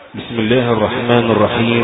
بسم الله الرحمن الرحيم.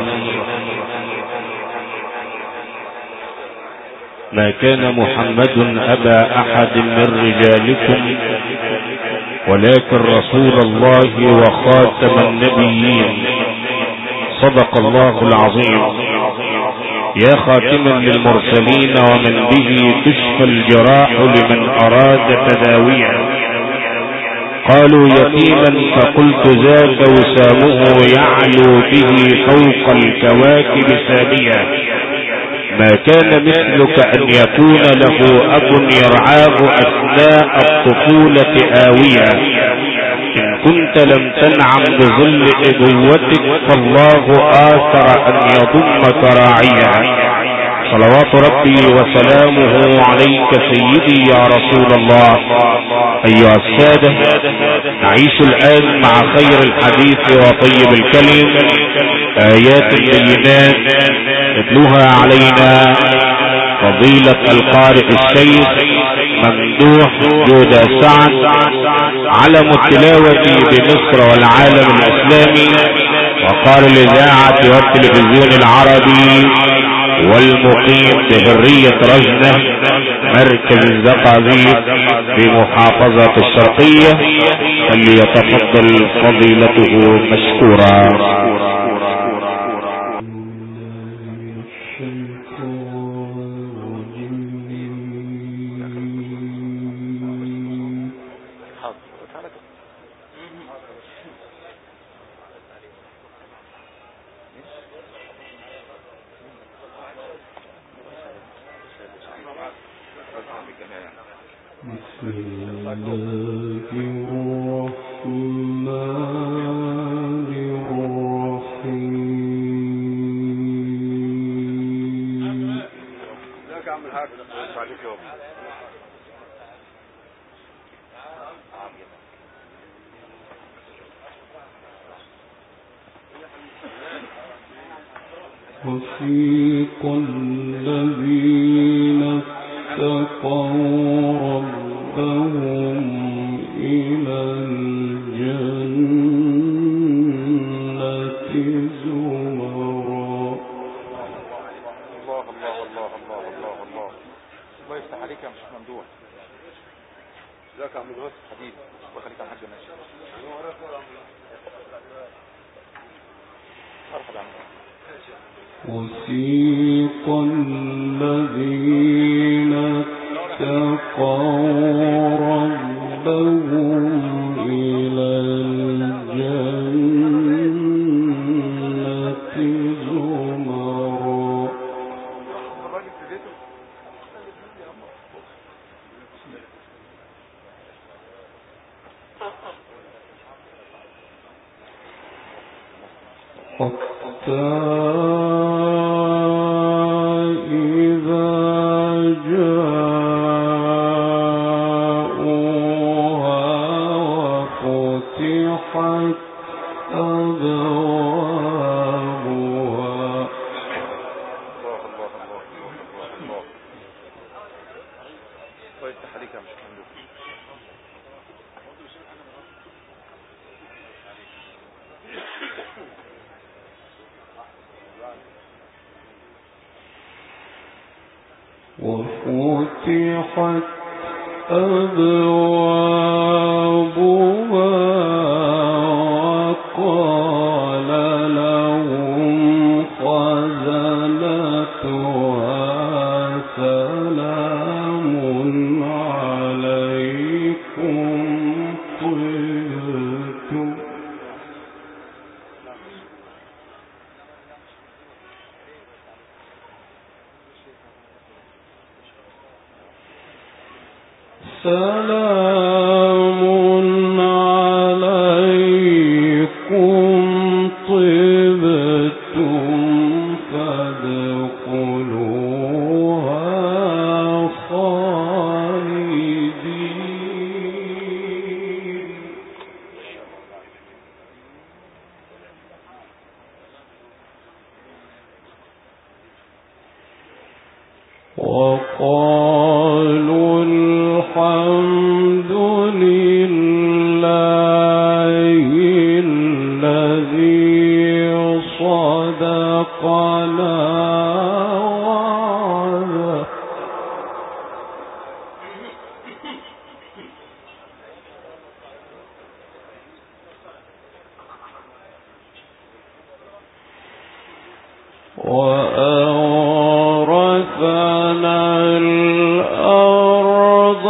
ما كان محمد أبا أحد من رجالكم ولكن رسول الله وخاتم النبيين. صدق الله العظيم. يا خاتما للمرسلين ومن به تشفى الجراح لمن أراد تداويها. قالوا يتيما فقلت ذاك وسامه يعلو به فوق الكواكب ساميا. ما كان مثلك أن يكون له أب يرعاه أثناء الطفولة آوية. إن كنت لم تنعم بظل أبوتك فالله آثر أن يضمك راعيا. صلوات ربي وسلامه عليك سيدي يا رسول الله. أيها السادة، نعيش الآن مع خير الحديث وطيب الكلم آيات بينات يتلوها علينا فضيلة القارئ الشيخ ممدوح جودة سعد، علم التلاوة بمصر والعالم الإسلامي، وقال الإذاعة والتلفزيون العربي، والمقيم بحرية رجنة مركز الزقازيق بمحافظة الشرقية. فليتفضل فضيلته مشكورا. وسيق الذين اتقوا ربهم إلى الجنة زمرا. الله الله الله الله الله الله. الله يفتح عليك يا مشيخ ممدوح. ازيك يا عم الواد حبيبي؟ الله يخليك يا حاج ماشي. مرحبا يا عم. وسيق الذين اتقوا ربهم إلى الجنة زمرا. حتى إذا جاءوها وفتحت أبوابها. الله الله الله الله الله. الله يفتح عليك يا مشيخ ممدوح. وفتحت أبوابها وقال لهم خزنتها سلام عليكم طبتم. سلام عليكم طبتم فادخلوها خالدين. وقالوا الحمد لله الذي وأورثنا الأرض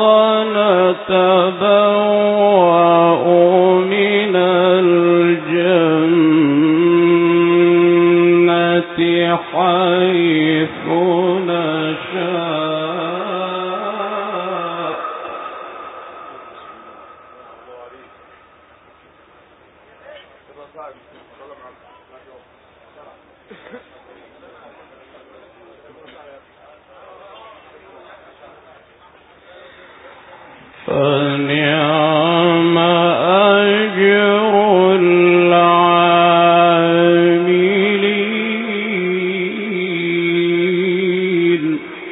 نتبوأ من الجنة حيث نشاء. فنعم أجر العاملين.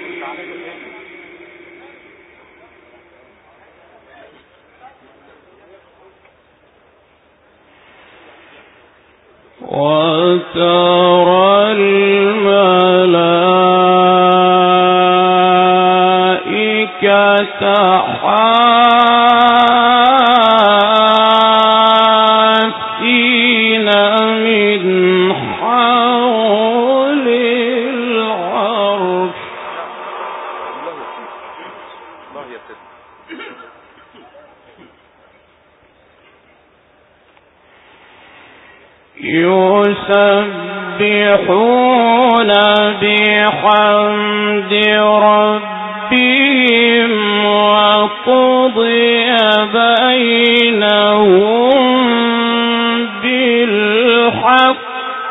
وترى الملائكة حافين من حول العرش الله يا سيدي يسبحون بحمد ربهم وقضي بينهم بالحق.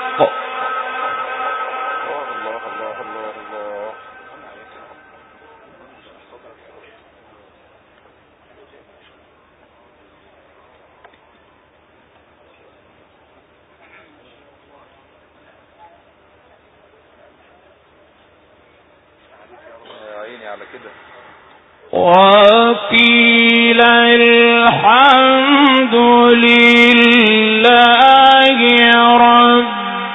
وقيل الحمد لله رب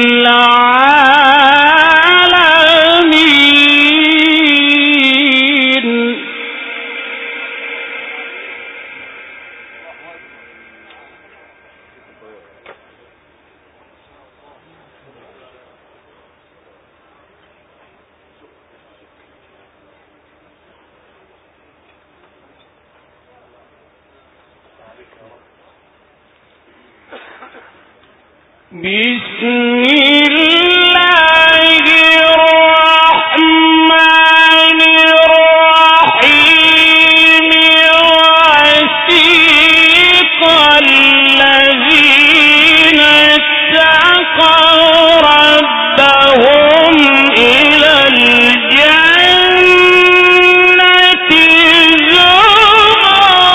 العالمين. بسم الله الرحمن الرحيم. وسيق الذين اتقوا ربهم إلى الجنة زمرا.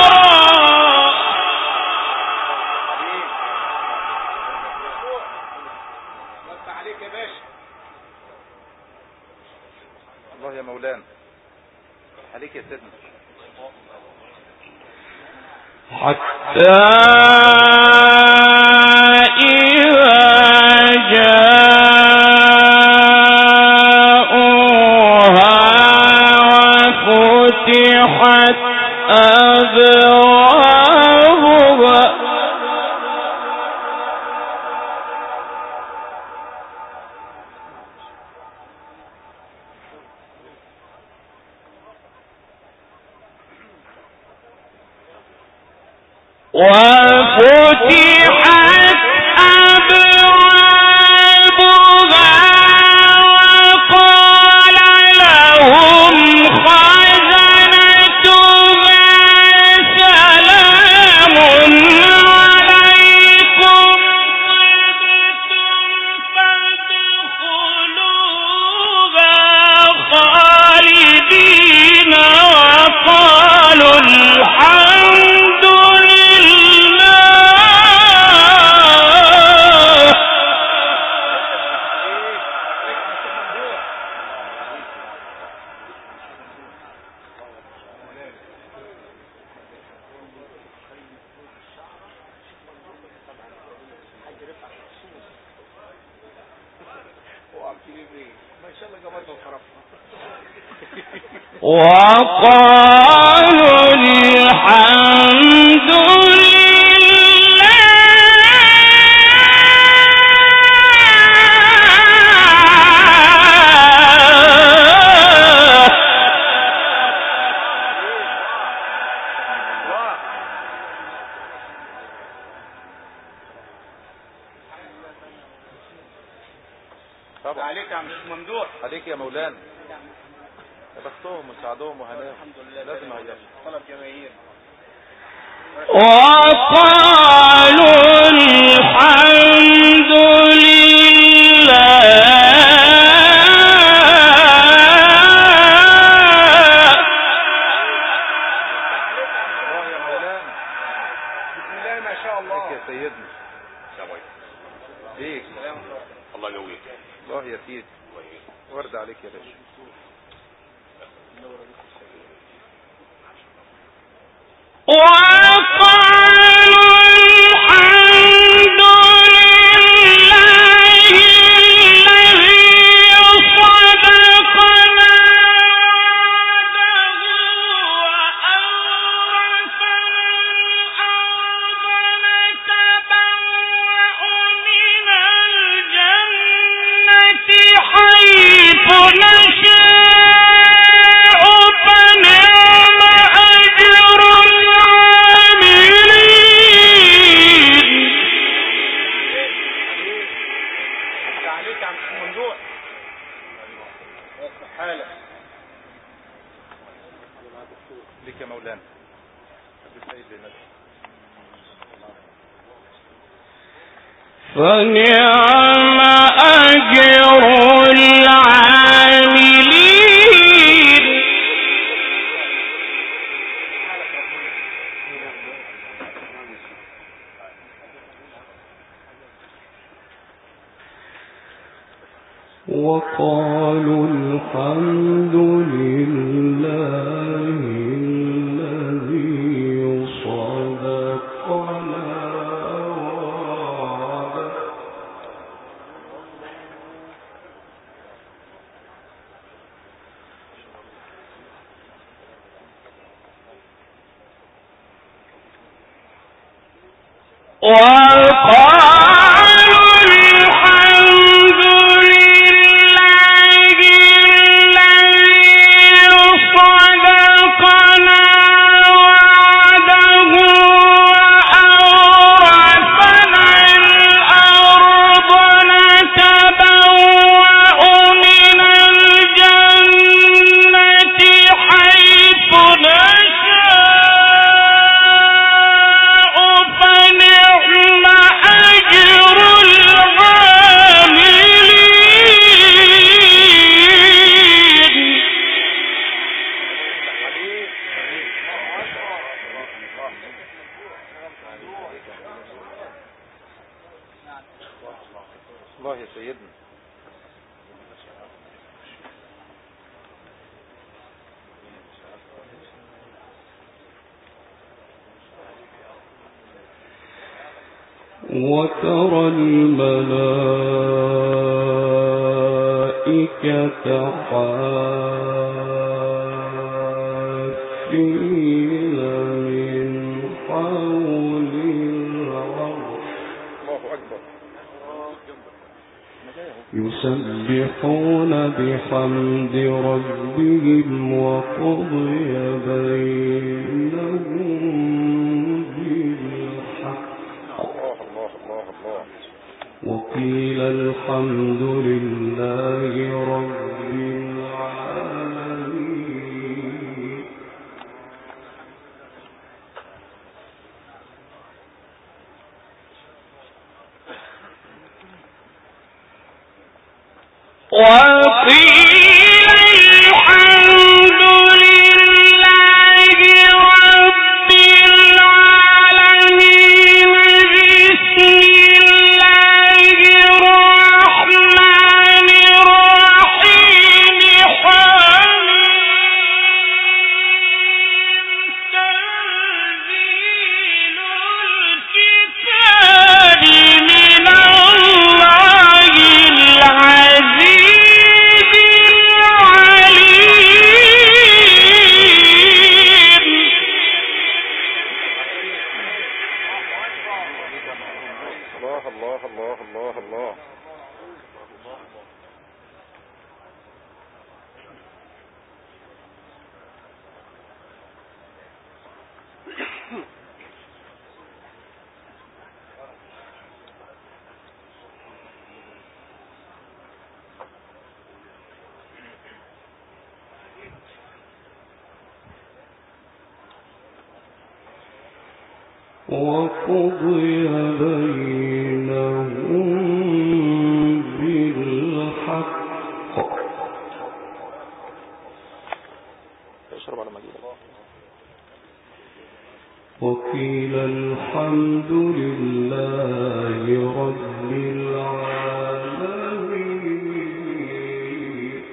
الله يا مولانا عليك يا سيدنا. حتى إذا جاءوها وفتحت أبوابها وقال لهم خزنتها سلام عليكم فادخلوها خالدين. وقالوا الحمد وقالوا الحمد لله طبعا عليك يا عم ممدوح، عليك يا مولانا. يا بختهم وسعدهم وهناهم. الحمد لله لازم هيجي طلب جماهير. وقالوا الحمد لله سيدنا ليك. الله يقويك. الله يا سيدي. ورد عليك يا باشا. ليك يا مولانا. فنعم أجر العاملين. وقالوا الحمد لله الذي صدقنا وعده. الله يا سيدنا. وترى الملائكة حافين من حول العرش يسبحون بحمد ربهم وقضي بينهم وقيل الحمد لله رب العالمين. وقيل الحمد لله رب العالمين. بسم الله الرحمن الرحيم. تنزيل الكتاب من الله العزيز العليم. الله الله الله الله الله. وقضي بينهم بالحق. اشرب على مجيء. وقيل الحمد لله رب العالمين.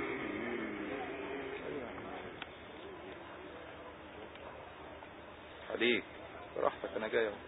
عليك براحتك، انا جاي اهو.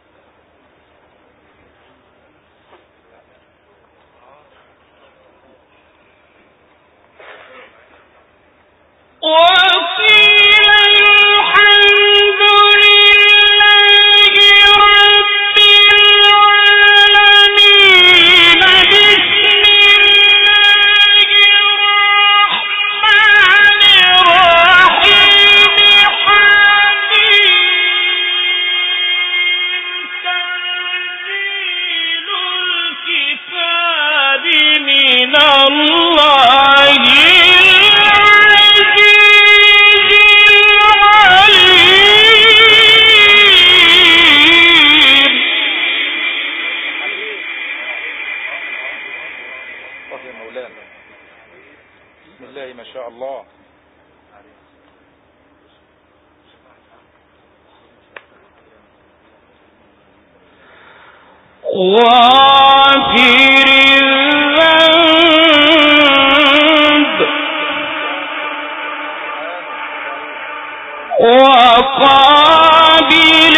وقابل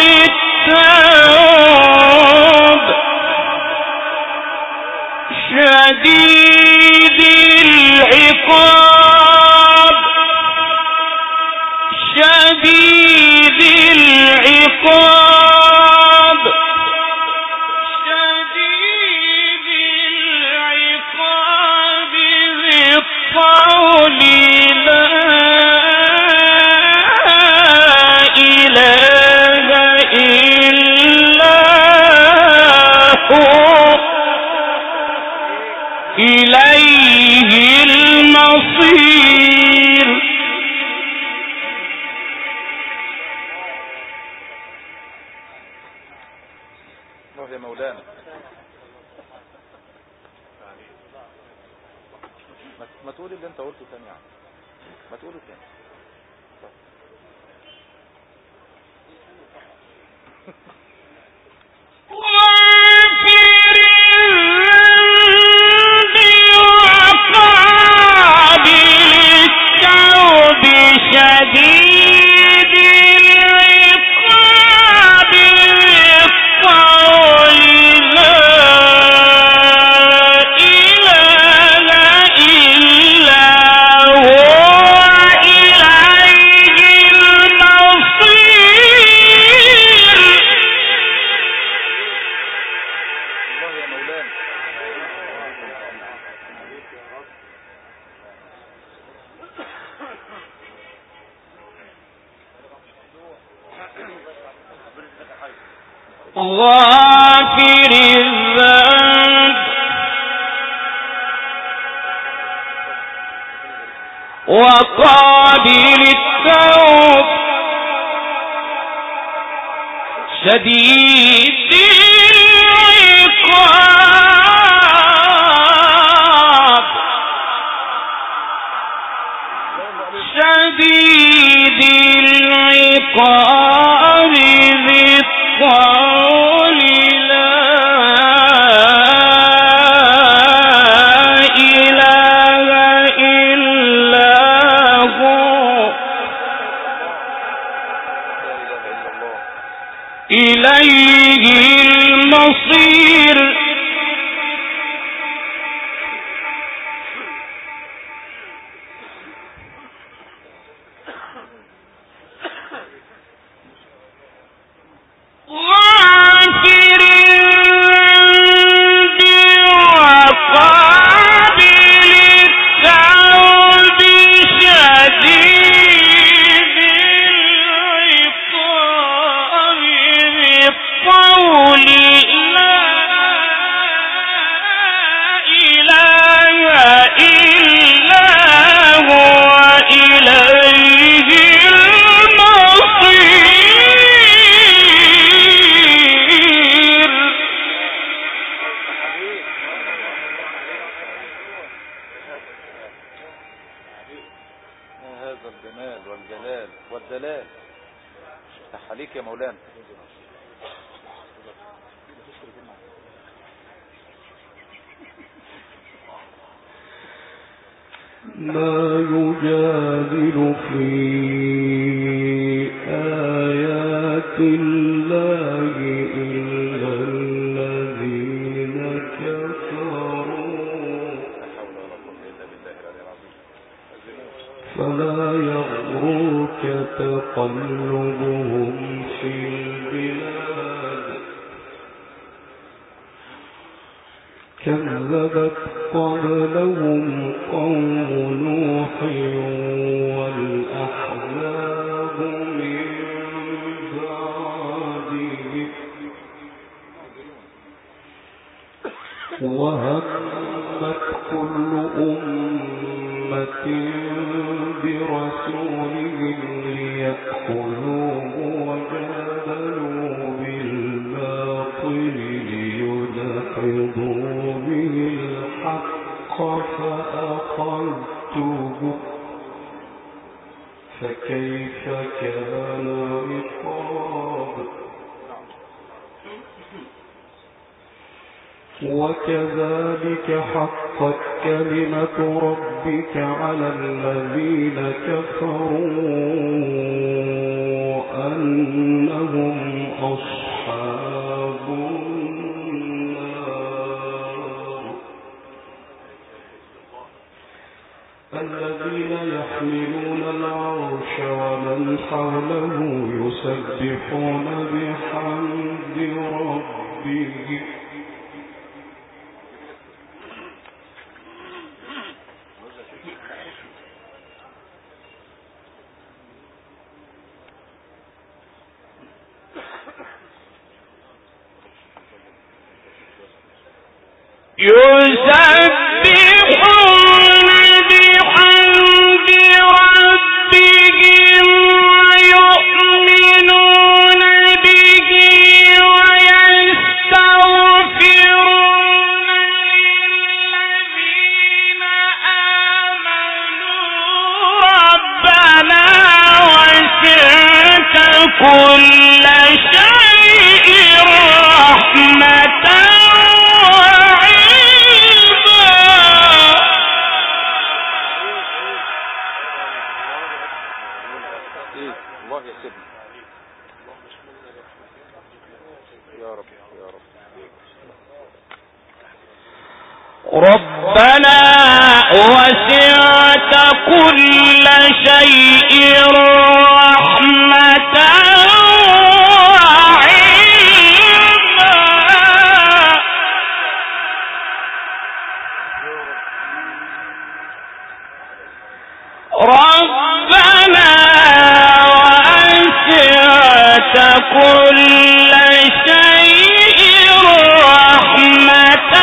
التوب شديد العقاب شديد العقاب شديد العقاب ذي الطول لا إله إلا هو إليه المصير. الله يا مولانا. ما تقول اللي انت قلته تاني يعني، ما تقوله تاني. غافر الذنب وقابل التوب شديد العقاب شديد العقاب ذي الطول لا إله إلا هو إليه سلام. افتح عليك يا مولانا. ما يجادل في آيات الله إلا الذين كفروا فلا يغرك تقلبهم في البلاد كذبت قبلهم قوم نوح والأحزاب من بعدهم وهمت كل أمة برسولهم ليأخذوه وجادلوا بالباطل ليدحضوا به الحق فأخذته فكيف كان عقاب وكذلك حقت كلمة ربك على الذين كفروا أنهم أصحاب النار الذين يحملون العرش ومن حوله يسبحون بحمد ربهم يسبحون بحمد ربهم ويؤمنون به ويستغفرون للذين آمنوا ربنا وسعت كل شيء رحمة ربنا وسعت كل شيء رحمة وعلما ربنا وسعت كل شيء رحمة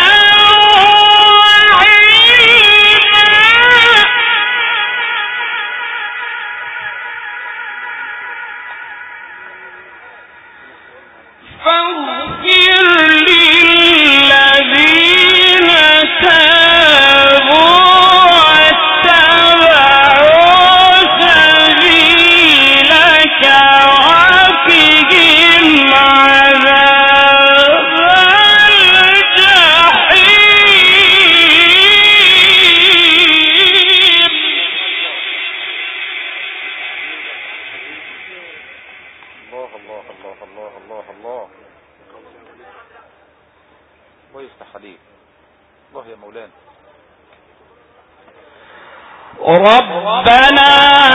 ربنا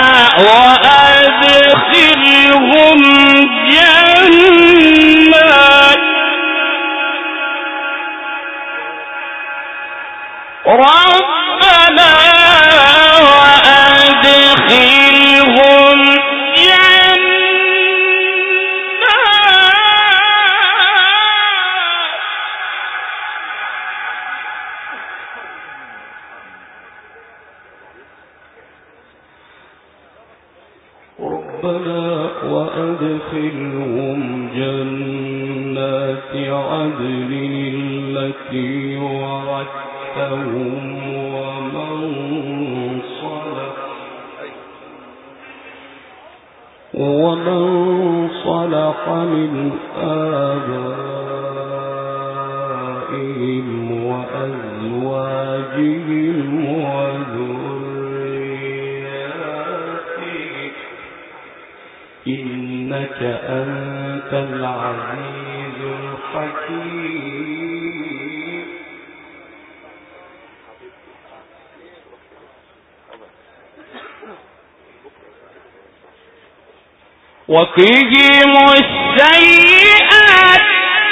وأدخلهم جنات ربنا وأدخلهم وأدخلهم جنات عدن التي وعدتهم ومن صلح من آبائهم وأزواجهم وذرياتهم إنك أنت العزيز الحكيم. وقهم السيئات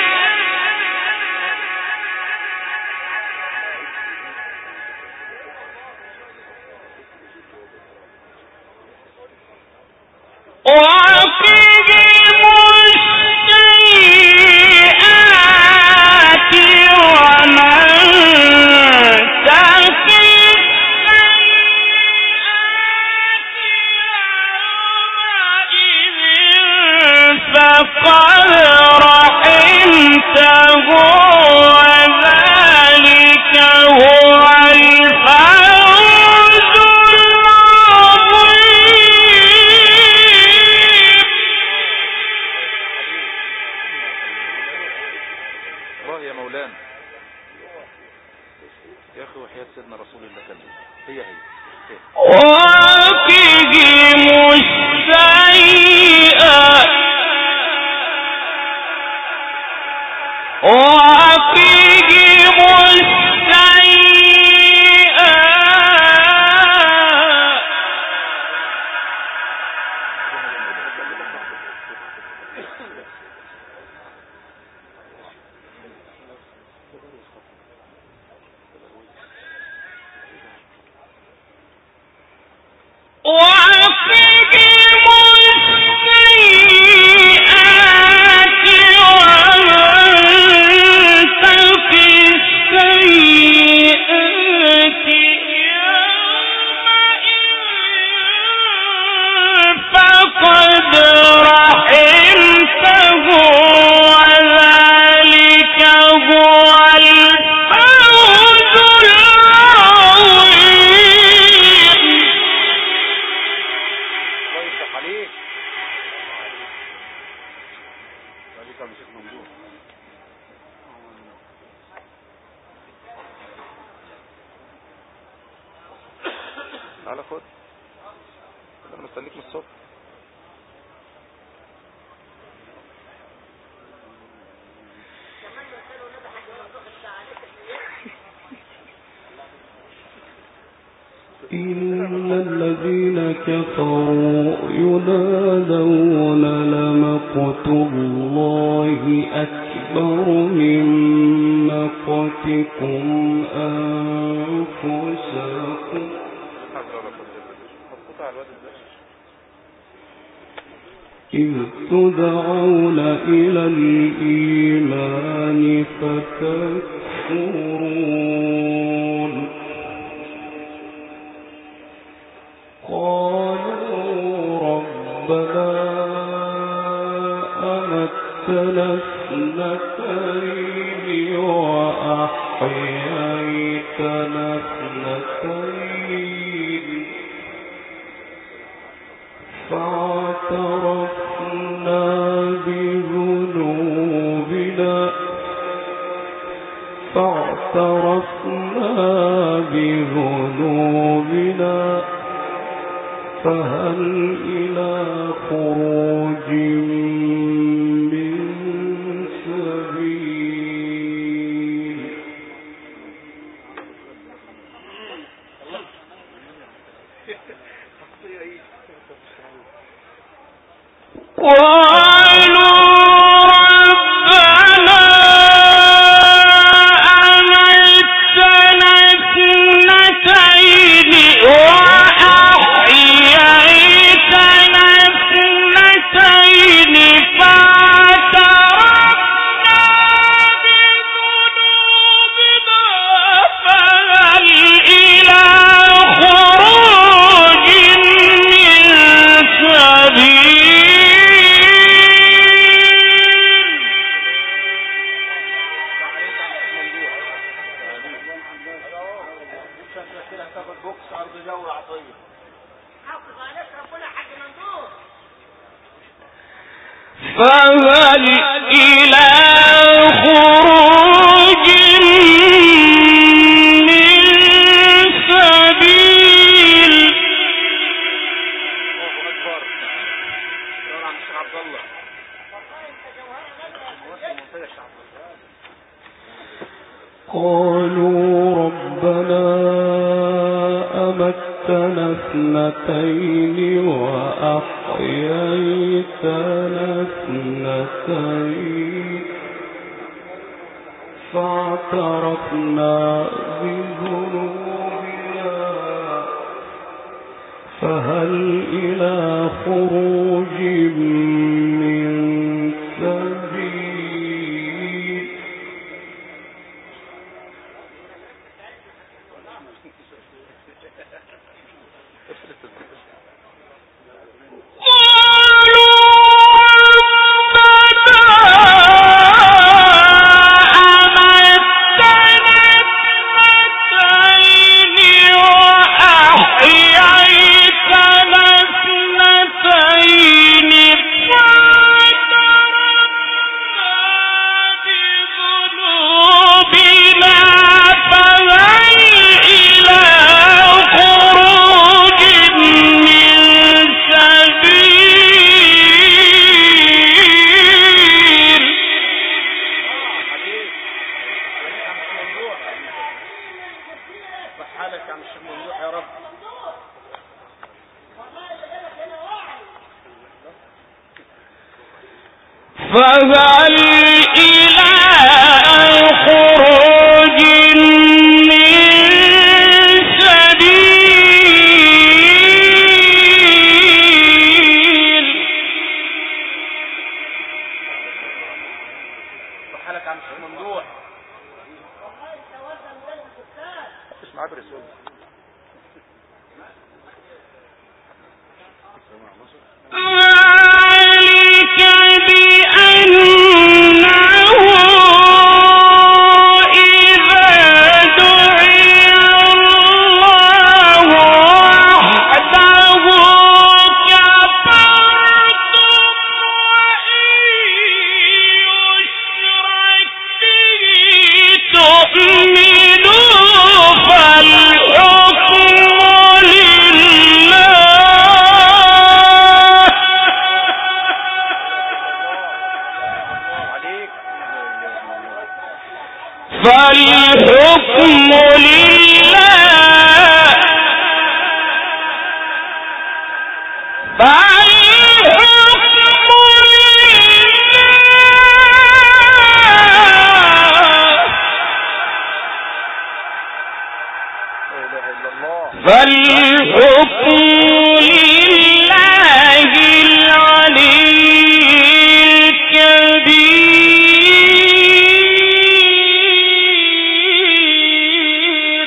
تعالى خد، انا مستنيك من الصبح. إن الذين كفروا ينادون لمقت الله أكبر من مقتكم أنفسكم إذ تدعون إلى الإيمان فتكفرون. قالوا ربنا أمتنا اثنتين وأحييتنا اثنتين فاعترفنا بذنوبنا فهل إلى خروج من سبيل. فهل إلى خروج من سبيل. الله أكبر. دور عن الشيخ عبد الله. قالوا ربنا أمتنا اثنتين وأحييتنا اثنتين فاعترفنا بذنوبنا فهل إلى خروج من سبيل. فهل إلى خروج من سبيل. حالك عم الشيخ ممدوح. اسمع برسول. فالحكم لله فالحكم لله العلي الكبير.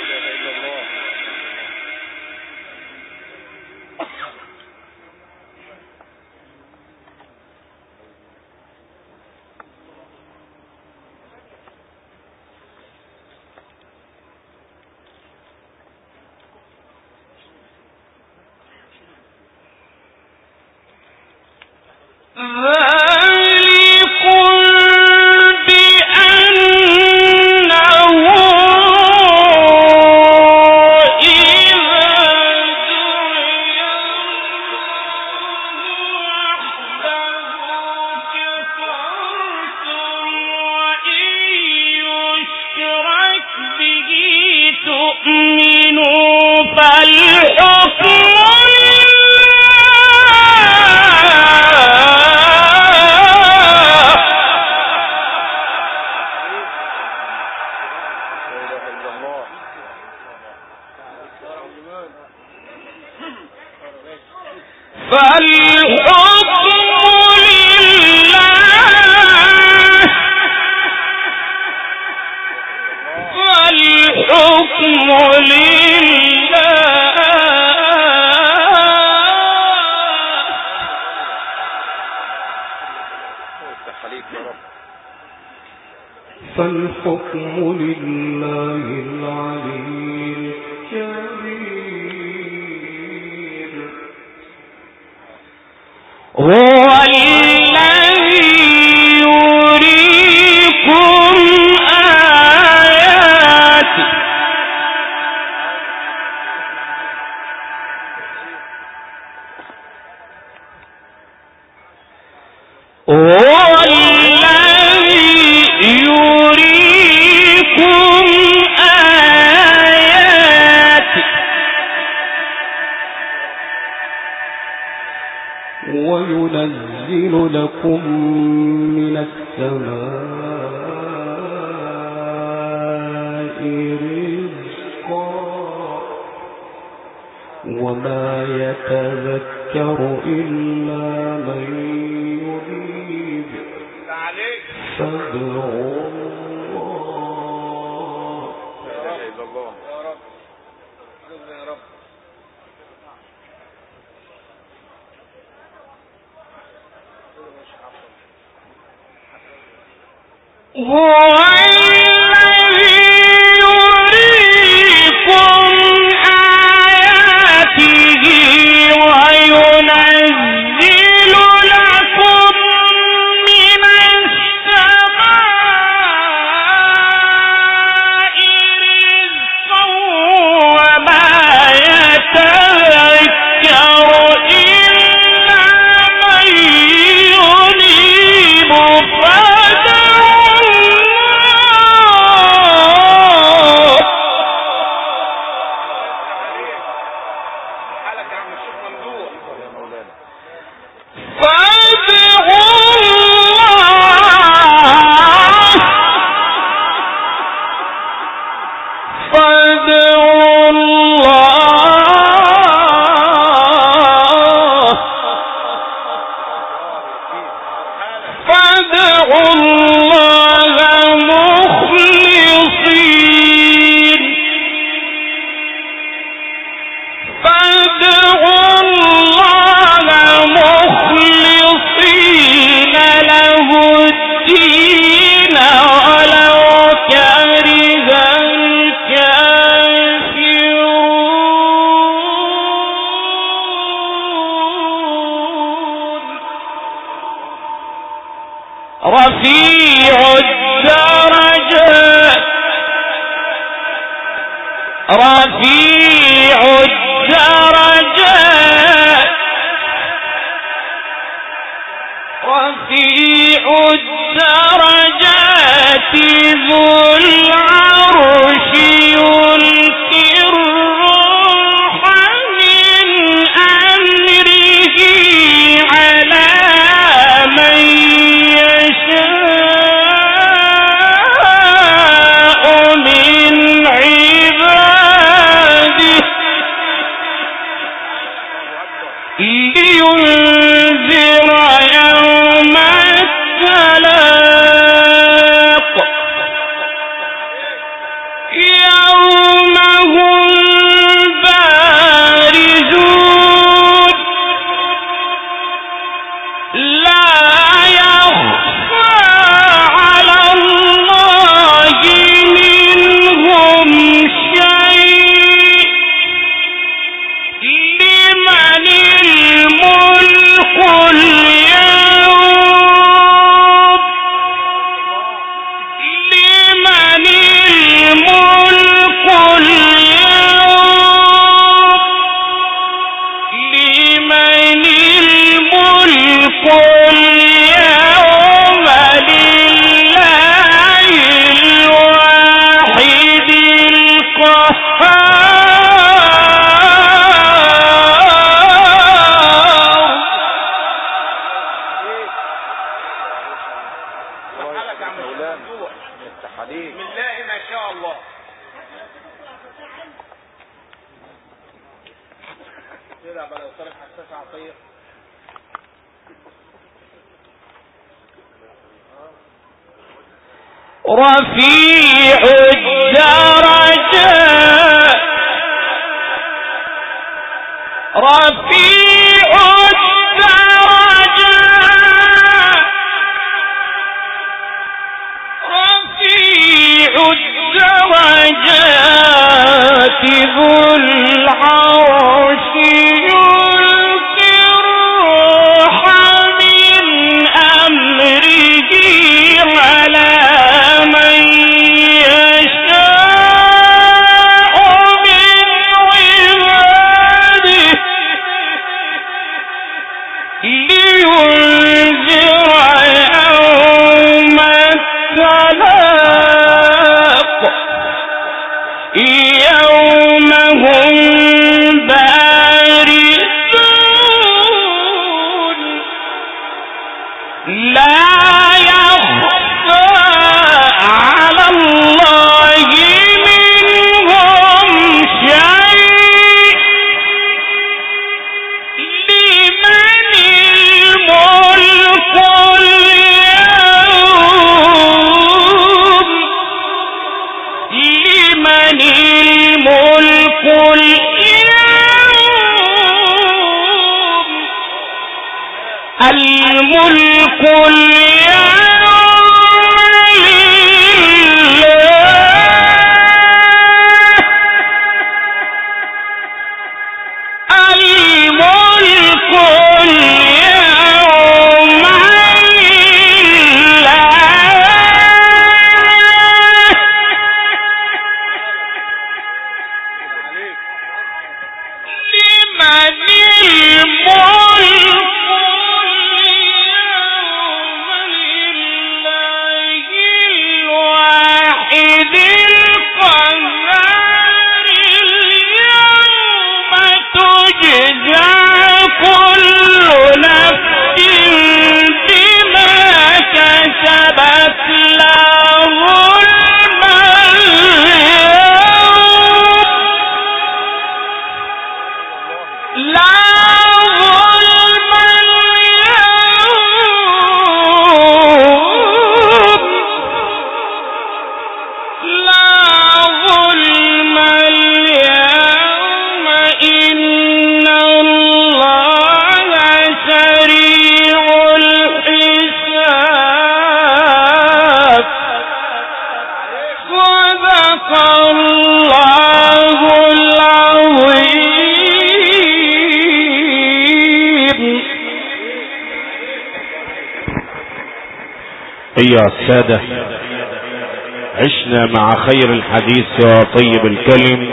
فالحكم لله العلي الكبير. هو الذي ينزل لكم من السماء رزقا وما يتذكر إلا من يريد فادعوا الله هو الذي يريكم آياته وينزل لكم من السماء رزقا وما يتذكر إلا من ينيب رفيع الدرجات رفيع الدرجات رفيع الدرجات ذو العرش يلقي الروح من أمره على من يشاء من عباده لينذر يوم التلاق يوم هم بارزون لا يخفى على الله منهم شيء لمن الملك اليوم لمن الملك اليوم لمن الملك اليوم لله الواحد حديث بسم الله ما شاء الله. يلعب على طريق حساس عطيه. رفيع الدرجات رفيع الدرجات رفيع الدرجات ذو العرش يلقي الروح من أمره على من يشاء من عباده لينذر يوم التلاق الملك أيها السادة، عشنا مع خير الحديث وطيب الكلم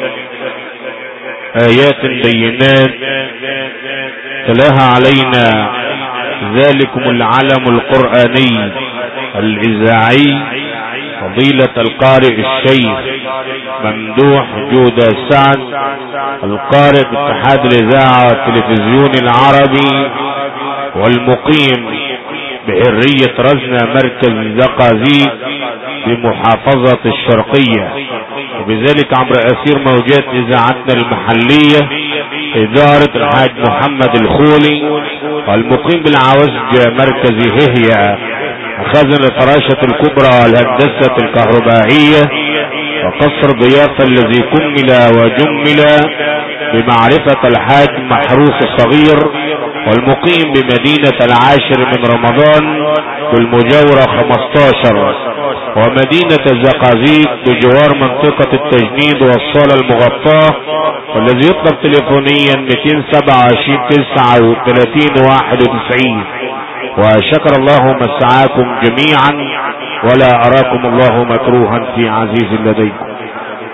آيات بينات تلاها علينا ذلكم العلم القرآني الإذاعي فضيلة القارئ الشيخ ممدوح جودة سعد، القارئ باتحاد الإذاعة والتلفزيون العربي والمقيم بحرية رزنة مركز زقازيق بمحافظة الشرقية، وبذلك عبر أثير موجات إذاعتنا المحلية إدارة الحاج محمد الخولي، والمقيم بالعوزج مركز هي خزن الفراشة الكبرى والهندسة الكهربائية وقصر ضيافة الذي كمل وجمل بمعرفة الحاج محروس الصغير، والمقيم بمدينة العاشر من رمضان بالمجاورة 15، ومدينة الزقازيق بجوار منطقة التجنيد والصالة المغطاة، والذي يطلب تليفونيا 227 39 91. وشكر الله مسعاكم جميعا، ولا أراكم الله مكروها في عزيز لديكم.